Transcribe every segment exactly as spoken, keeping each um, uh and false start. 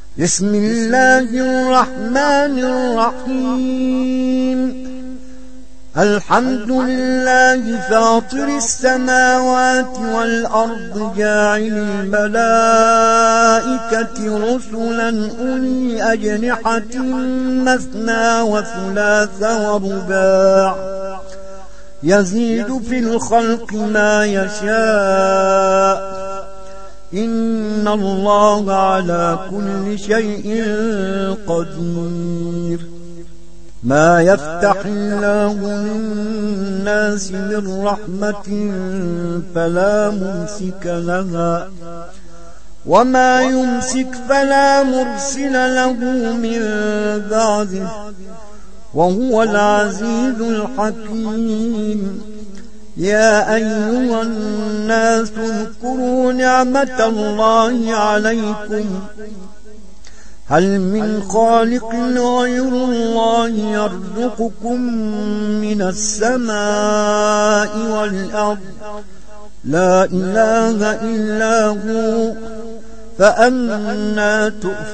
بسم الله الرحمن الرحيم. الحمد لله فاطر السماوات والأرض جاعل الملائكة رسلا أولي أجنحة مثنى وثلاث ورباع يزيد في الخلق ما يشاء إن الله على كل شيء قدير. ما يفتح الله للناس من رحمة فلا ممسك لها وما يمسك فلا مرسل له من بعده وهو العزيز الحكيم. يا أيها الناس اذكروا نعمة الله عليكم هل من خالق غير الله يرزقكم من السماء والأرض لا إله إلا هو فأنى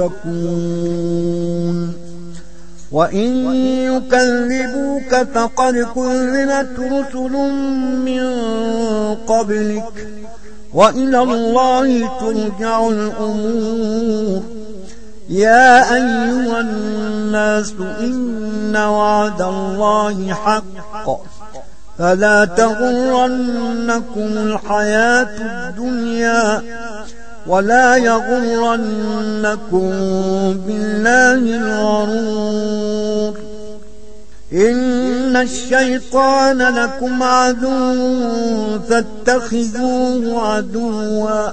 تؤفكون. وإن يكذبوك فقد كذبت رسل من قبلك وإلى الله ترجع الأمور. يا أيها الناس إن وعد الله حق فلا تغرنكم الحياة الدنيا ولا يغرنكم بالله الغرور. إن الشيطان لكم عدو فاتخذوه عدوا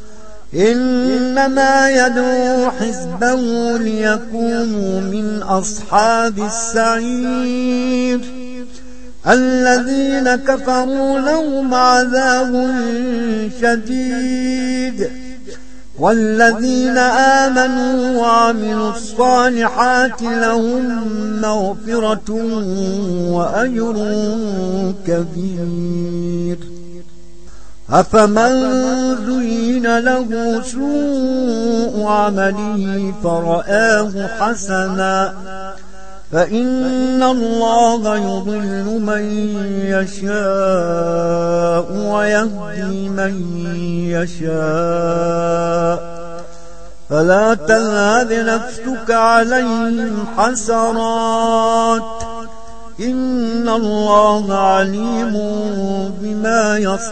إنما يدعو حزبه ليكونوا من أصحاب السعير. الذين كفروا لهم عذاب شديد والذين آمنوا وعملوا الصالحات لهم مغفرة وأجر كبير. أفمن زين له سوء عمله فرآه حسنا فإن الله يضل من يشاء ويهدي من يشاء فلا تذهب نفسك عليهم حسرات إن الله عليم بما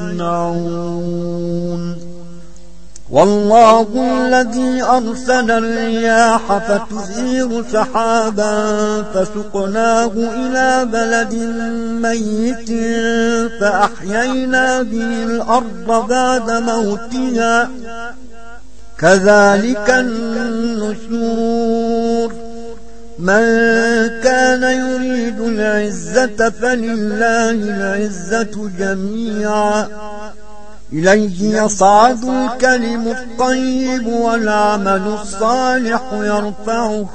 يصنعون. والله الذي أرسل الرياح فتثير سحابا فسقناه إلى بلد ميت فأحيينا به الأرض بعد موتها كذلك النشور. من كان يريد العزة فلله العزة جميعا إليه يصعد الكلم الطيب والعمل الصالح يرفعه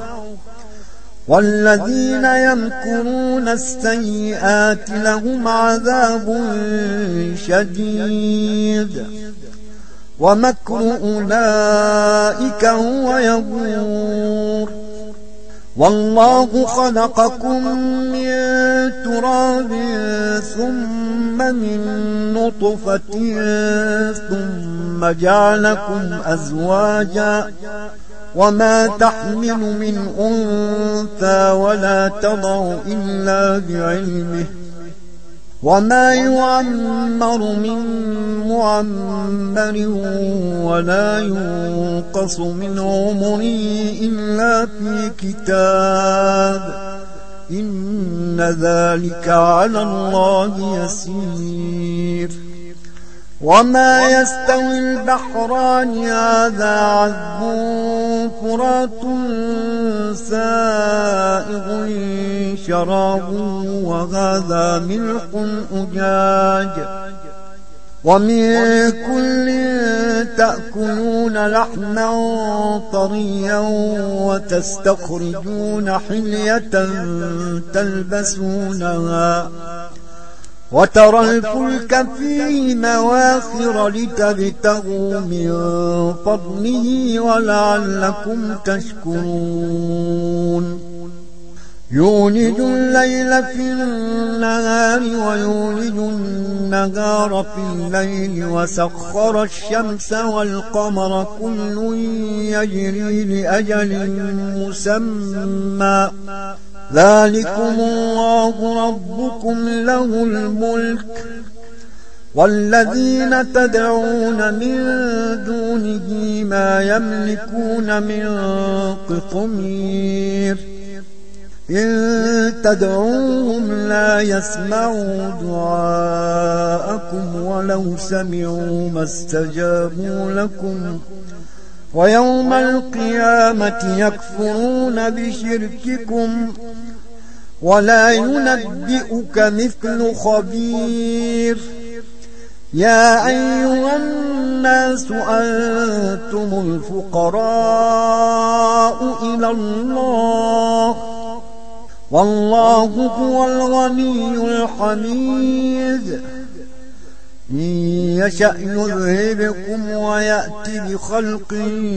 والذين يمكرون السيئات لهم عذاب شديد ومكر أولئك هو يبور. والله خلقكم من تراب ثم من نطفة ثم جعلكم أزواجا وما تحمل من أنثى ولا تضع إلا بعلمه وما يعمر من معمر ولا ينقص من عمره إلا في كتاب إن ذلك على الله يسير. وما يستوي البحران هذا عذب فرات سائغ شرابه وهذا ملح أجاج ومن كل تأكلون لحما طريا وتستخرجون حلية تلبسونها وترى الفلك فيه مواخر لتبتغوا من فضله ولعلكم تشكرون يولج الليل في النهار ويولج النهار في الليل وسخر الشمس والقمر كل يجري لأجل مسمى ذلكم الله ربكم له الملك والذين تدعون من دونه ما يملكون من قطمير إن تدعوهم لا يسمعوا دعاءكم ولو سمعوا ما استجابوا لكم ويوم القيامة يكفرون بشرككم ولا ينبئك مثل خبير يا أيها الناس أنتم الفقراء إلى الله والله هو الغني الحميد إن يشأ يذهبكم ويأتي بخلق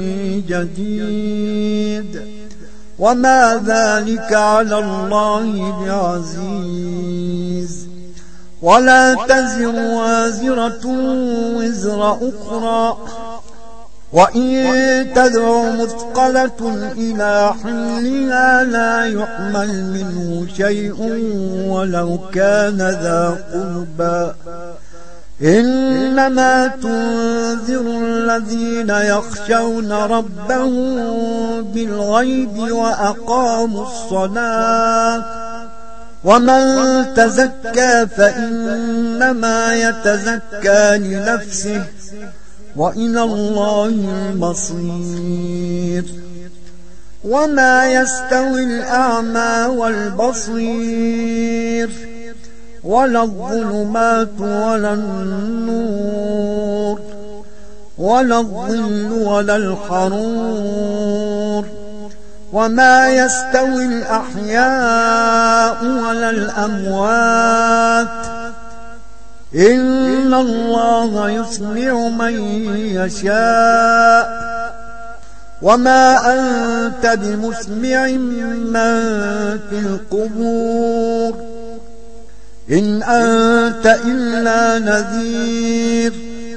جديد وما ذلك على الله بعزيز ولا تزر وازرة وزر أخرى وإن تدع مثقلة إلى حملها لا يحمل منه شيء ولو كان ذا قربى إنما تنذر الذين يخشون ربهم بالغيب وأقاموا الصلاة ومن تزكى فإنما يتزكى لنفسه وإلى الله المصير وما يستوي الأعمى والبصير ولا الظلمات ولا النور ولا الظل ولا الحرور وما يستوي الأحياء ولا الأموات إن الله يسمع من يشاء وما أنت بمسمع من في القبور إن أنت إلا نذير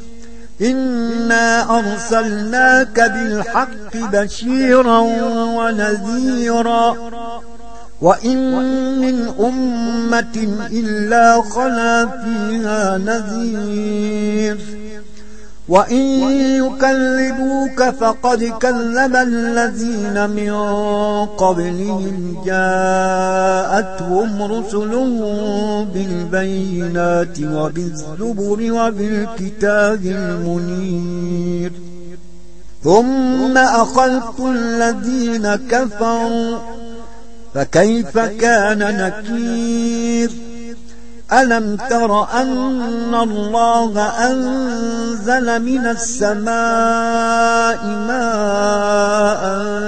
إنا أرسلناك بالحق بشيرا ونذيرا وإن من أمة إلا خلا فيها نذير وإن يكذبوك فقد كذب الذين من قبلهم جاءتهم رسلهم بالبينات وبالزبر وبالكتاب المنير ثم أخذت الذين كفروا فكيف كان نكير ألم تر أن الله أنزل من السماء ماء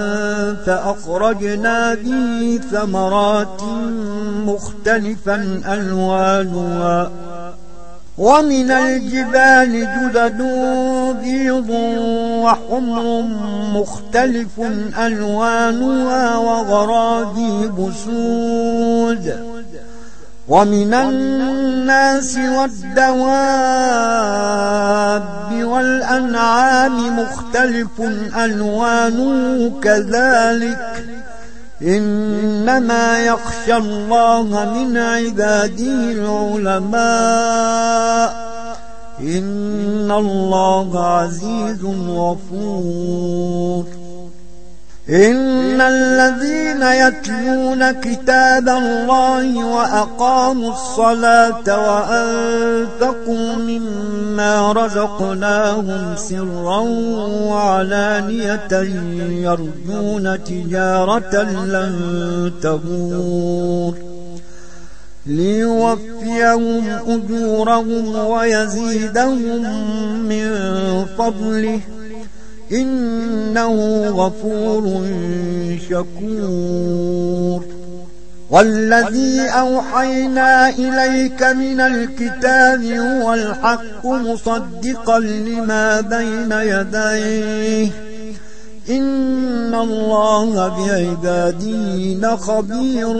فأخرجنا به ثمرات مختلفا ألوانها ومن الجبال جدد بيض وحمر مختلف ألوانها وغرابيب سود ومن الناس والدواب والأنعام مختلف ألوانه كذلك إنما يخشى الله من عباده العلماء إن الله عزيز غفور إن الذين يتلون كتاب الله وأقاموا الصلاة وأنفقوا مما رزقناهم سرا وعلانية يرجون تجارة لن تبور ليوفيهم أجورهم ويزيدهم من فضله إنه غفور شكور والذي أوحينا إليك من الكتاب هو الحق مصدقا لما بين يديه إن الله بعباده لخبير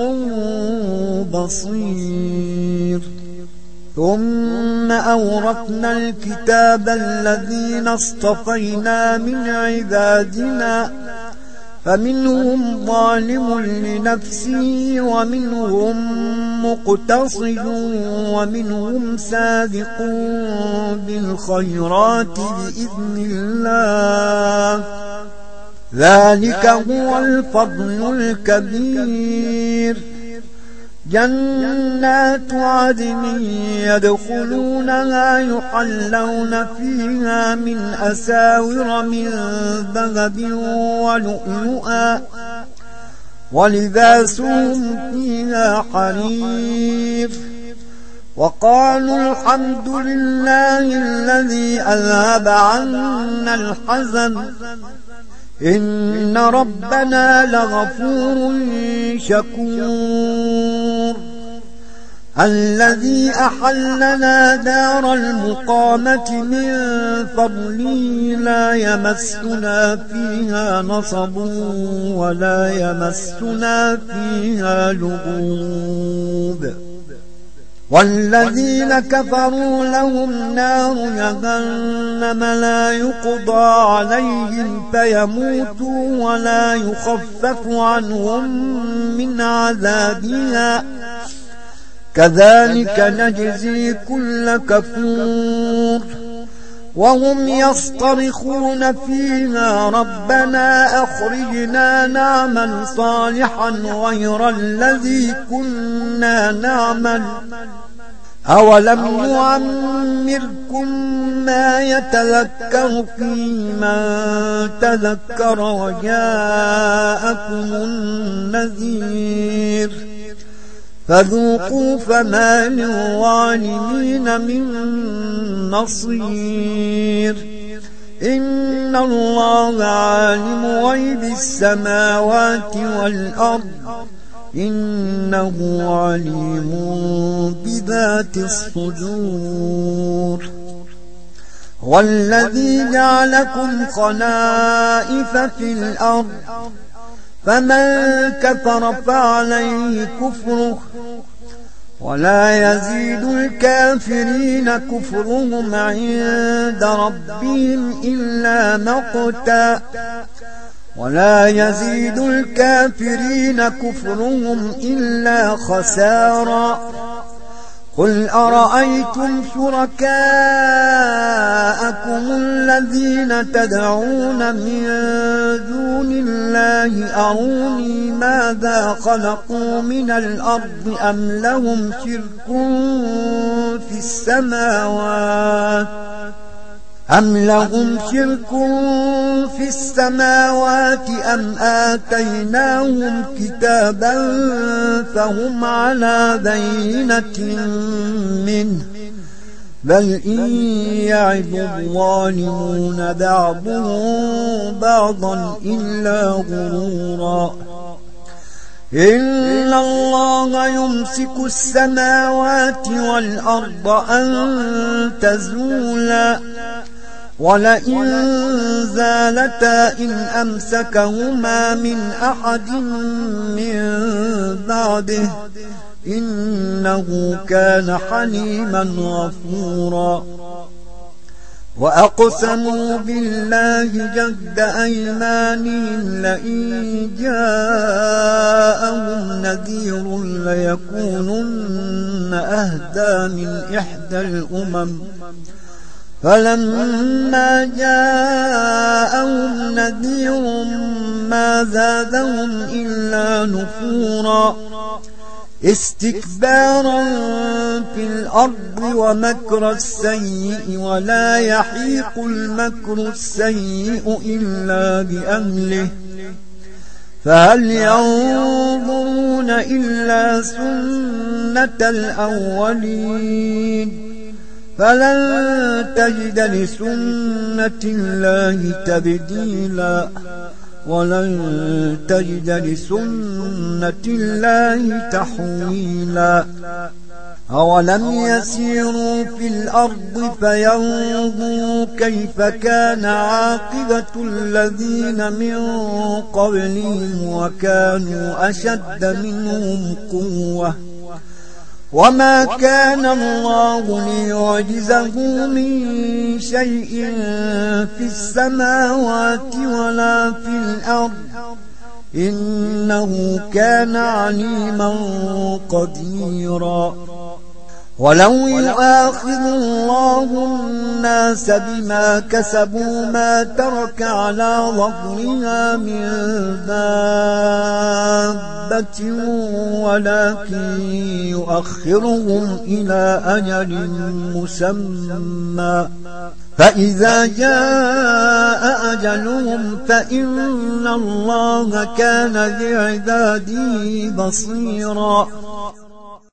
بصير ثم أورثنا الكتاب الذين اصطفينا من عبادنا فمنهم ظالم لنفسه ومنهم مقتصد ومنهم سابق بالخيرات بإذن الله ذلك هو الفضل الكبير جنات عدن يدخلونها يحلون فيها من أساور من ذهب ولؤلؤا ولباسهم فيها حرير وقالوا الحمد لله الذي أذهب عنا الحزن إن ربنا لغفور شكور الذي أحلنا دار المقامة من فضله لا يمسنا فيها نصب ولا يمسنا فيها لغوب والذين كفروا لهم نار جهنم لا يقضى عليهم فيموتوا ولا يخفف عنهم من عذابها كذلك نجزي كل كفور وهم يصطرخون فيها ربنا أخرجنا نعمل صالحا غير الذي كنا نعمل أولم نعمركم ما يتذكر فيه من تذكر وجاءكم النذير فذوقوا فما للظالمين من نصير إن الله عالم غيب السماوات والأرض إنه عليم بذات الصدور والذي جعلكم خلائف في الأرض فمن كفر فعليه كفره ولا يزيد الكافرين كفرهم عند ربهم إلا مقتا ولا يزيد الكافرين كفرهم إلا خسارا قل أرأيتم شركاءكم الذين تدعون من دون الله أروني ماذا خلقوا من الأرض أم لهم شرك في السماوات أم لهم شرك في السماوات أم آتيناهم كتابا فهم على بينة منه بل إن يعد الظالمون بعضهم بعضا إلا غرورا إن الله يمسك السماوات والأرض أن تزولا ولئن زالتا إن أمسكهما من أحد من بعده إنه كان حليما غفورا وأقسموا بالله جهد أيمانهم لئن جاءهم نذير ليكونن أهدى من إحدى الأمم فلما جاءهم نذير ما زادهم إلا نفورا استكبارا في الأرض ومكر السيء ولا يحيق المكر السيء إلا بأهله فهل ينظرون إلا سنة الأولين فلن تجد لسنة الله تبديلا ولن تجد لسنة الله تحويلا أولم يسيروا في الأرض فينظروا كيف كان عاقبة الذين من قبلهم وكانوا أشد منهم قوة وما كان الله ليعجزه من شيء في السماوات ولا في الأرض إنه كان عليما قديرا ولو يؤاخذ الله الناس بما كسبوا ما ترك على ظهرها من دابة ولكن يؤخرهم إلى أجل مسمى فإذا جاء أجلهم فإن الله كان بعباده بصيرا